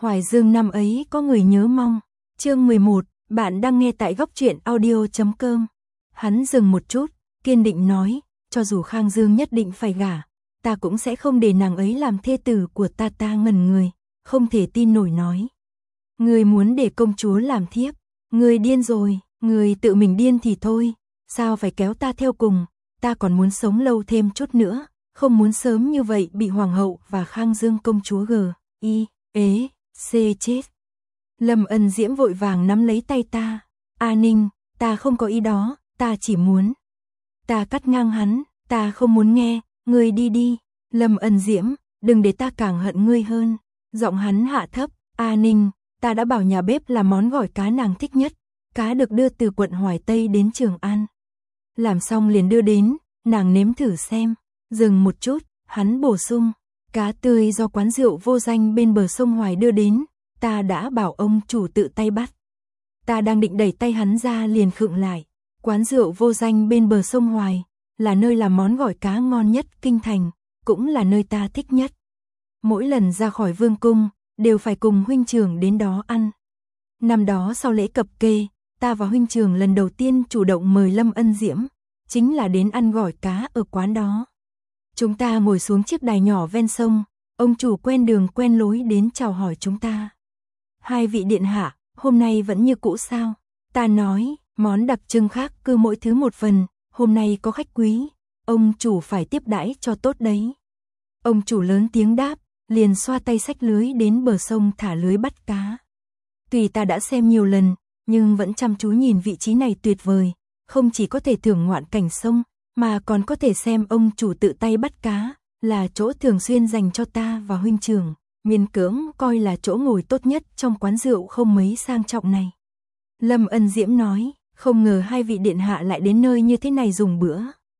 Hoài Dương năm ấy có người nhớ mong. Chương 11, bạn đang nghe tại góc truyện audio.com. Hắn dừng một chút, kiên định nói, cho dù Khang Dương nhất định phải gả, ta cũng sẽ không để nàng ấy làm thê tử của ta. Ta ngẩn người, không thể tin nổi nói. Ngươi muốn để công chúa làm thiếp, ngươi điên rồi, ngươi tự mình điên thì thôi, sao phải kéo ta theo cùng, ta còn muốn sống lâu thêm chút nữa, không muốn sớm như vậy bị hoàng hậu và Khang Dương công chúa chết. Lâm Ân Diễm vội vàng nắm lấy tay ta, A Ninh, ta không có ý đó, ta chỉ muốn. Ta cắt ngang hắn, ta không muốn nghe, ngươi đi đi, Lâm Ân Diễm, đừng để ta càng hận ngươi hơn. Giọng hắn hạ thấp, A Ninh, ta đã bảo nhà bếp làm món gỏi cá nàng thích nhất, cá được đưa từ quận Hoài Tây đến Trường An. Làm xong liền đưa đến, nàng nếm thử xem. Dừng một chút, hắn bổ sung, cá tươi do quán rượu vô danh bên bờ sông Hoài đưa đến, ta đã bảo ông chủ tự tay bắt. Ta đang định đẩy tay hắn ra liền khựng lại. Quán rượu vô danh bên bờ sông Hoài là nơi làm món gỏi cá ngon nhất kinh thành, cũng là nơi ta thích nhất. Mỗi lần ra khỏi vương cung, đều phải cùng huynh trưởng đến đó ăn. Năm đó sau lễ cập kê, ta và huynh trưởng lần đầu tiên chủ động mời Lâm Ân Diễm, chính là đến ăn gỏi cá ở quán đó. Chúng ta ngồi xuống chiếc đài nhỏ ven sông, ông chủ quen đường quen lối đến chào hỏi chúng ta. Hai vị điện hạ, hôm nay vẫn như cũ sao? Ta nói, món đặc trưng khác cứ mỗi thứ một phần, hôm nay có khách quý, ông chủ phải tiếp đãi cho tốt đấy. Ông chủ lớn tiếng đáp, liền xoa tay xách lưới đến bờ sông thả lưới bắt cá. Tuy ta đã xem nhiều lần, nhưng vẫn chăm chú nhìn vị trí này tuyệt vời, không chỉ có thể thưởng ngoạn cảnh sông, mà còn có thể xem ông chủ tự tay bắt cá, là chỗ thường xuyên dành cho ta và huynh trưởng, miễn cưỡng coi là chỗ ngồi tốt nhất trong quán rượu không mấy sang trọng này. Lâm Ân Diễm nói, không ngờ hai vị điện hạ lại đến nơi như thế này dùng bữa.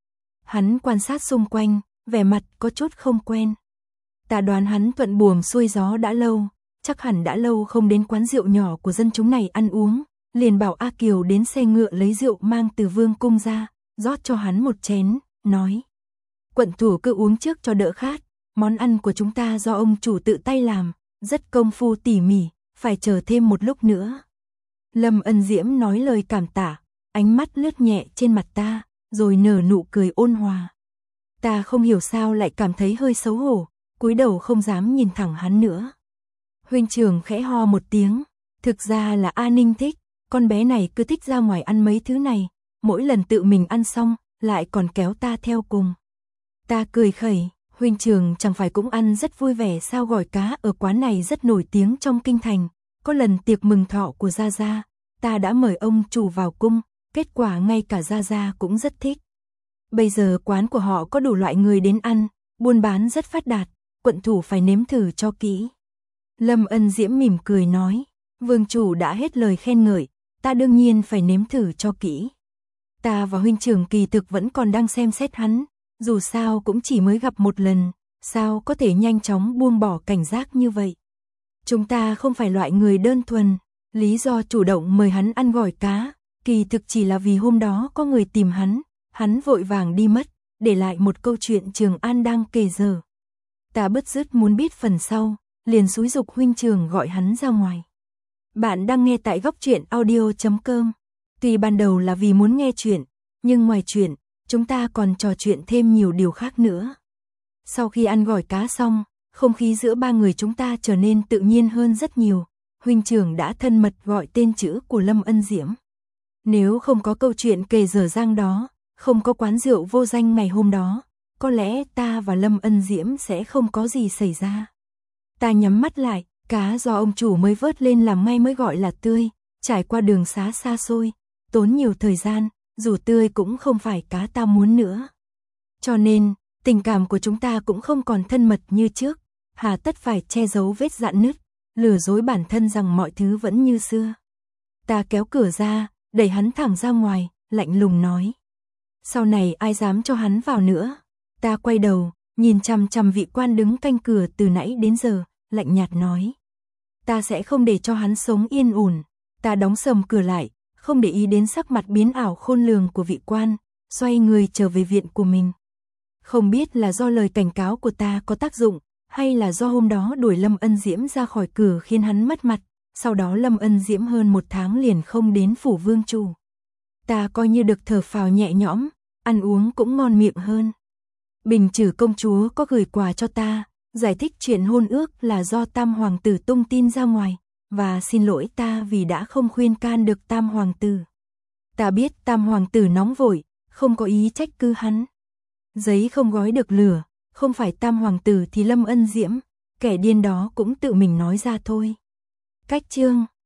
Hắn quan sát xung quanh, vẻ mặt có chút không quen. Ta đoán hắn thuận buồm xuôi gió đã lâu, chắc hẳn đã lâu không đến quán rượu nhỏ của dân chúng này ăn uống, liền bảo A Kiều đến xe ngựa lấy rượu mang từ vương cung ra, rót cho hắn một chén, nói. Quận thủ cứ uống trước cho đỡ khát, món ăn của chúng ta do ông chủ tự tay làm, rất công phu tỉ mỉ, phải chờ thêm một lúc nữa. Lâm Ân Diễm nói lời cảm tạ, ánh mắt lướt nhẹ trên mặt ta, rồi nở nụ cười ôn hòa. Ta không hiểu sao lại cảm thấy hơi xấu hổ, cúi đầu không dám nhìn thẳng hắn nữa. Huynh trưởng khẽ ho một tiếng, thực ra là A Ninh thích, con bé này cứ thích ra ngoài ăn mấy thứ này, mỗi lần tự mình ăn xong, lại còn kéo ta theo cùng. Ta cười khẩy, huynh trưởng chẳng phải cũng ăn rất vui vẻ sao? Gỏi cá ở quán này rất nổi tiếng trong kinh thành, có lần tiệc mừng thọ của Gia Gia, ta đã mời ông chủ vào cung, kết quả ngay cả Gia Gia cũng rất thích. Bây giờ quán của họ có đủ loại người đến ăn, buôn bán rất phát đạt, quận thủ phải nếm thử cho kỹ. Lâm Ân Diễm mỉm cười nói, vương chủ đã hết lời khen ngợi, ta đương nhiên phải nếm thử cho kỹ. Ta và huynh trưởng kỳ thực vẫn còn đang xem xét hắn, dù sao cũng chỉ mới gặp một lần, sao có thể nhanh chóng buông bỏ cảnh giác như vậy. Chúng ta không phải loại người đơn thuần, lý do chủ động mời hắn ăn gỏi cá, kỳ thực chỉ là vì hôm đó có người tìm hắn vội vàng đi mất, để lại một câu chuyện Trường An đang kể dở. Ta bứt rứt muốn biết phần sau, liền xúi giục huynh trưởng gọi hắn ra ngoài. Bạn đang nghe tại góc truyện audio.com. Tuy ban đầu là vì muốn nghe chuyện, nhưng ngoài chuyện, chúng ta còn trò chuyện thêm nhiều điều khác nữa. Sau khi ăn gỏi cá xong, không khí giữa ba người chúng ta trở nên tự nhiên hơn rất nhiều. Huynh trưởng đã thân mật gọi tên chữ của Lâm Ân Diễm. Nếu không có câu chuyện kể dở dang đó, không có quán rượu vô danh ngày hôm đó, có lẽ ta và Lâm Ân Diễm sẽ không có gì xảy ra. Ta nhắm mắt lại, cá do ông chủ mới vớt lên làm may mới gọi là tươi, trải qua đường xá xa xôi, tốn nhiều thời gian, dù tươi cũng không phải cá ta muốn nữa. Cho nên, tình cảm của chúng ta cũng không còn thân mật như trước, hà tất phải che giấu vết rạn nứt, lừa dối bản thân rằng mọi thứ vẫn như xưa. Ta kéo cửa ra, đẩy hắn thẳng ra ngoài, lạnh lùng nói. Sau này ai dám cho hắn vào nữa? Ta quay đầu, nhìn chằm chằm vị quan đứng canh cửa từ nãy đến giờ, lạnh nhạt nói. Ta sẽ không để cho hắn sống yên ổn. Ta đóng sầm cửa lại, không để ý đến sắc mặt biến ảo khôn lường của vị quan, xoay người trở về viện của mình. Không biết là do lời cảnh cáo của ta có tác dụng, Hay là do hôm đó đuổi Lâm Ân Diễm ra khỏi cửa khiến hắn mất mặt, sau đó Lâm Ân Diễm hơn 1 tháng liền không đến phủ vương chủ. Ta coi như được thở phào nhẹ nhõm, ăn uống cũng ngon miệng hơn. Bình Trử công chúa có gửi quà cho ta, giải thích chuyện hôn ước là do Tam hoàng tử tung tin ra ngoài, và xin lỗi ta vì đã không khuyên can được Tam hoàng tử. Ta biết Tam hoàng tử nóng vội, không có ý trách cứ hắn. Giấy không gói được lửa, không phải Tam hoàng tử thì Lâm Ân Diễm, kẻ điên đó cũng tự mình nói ra thôi. Cách chương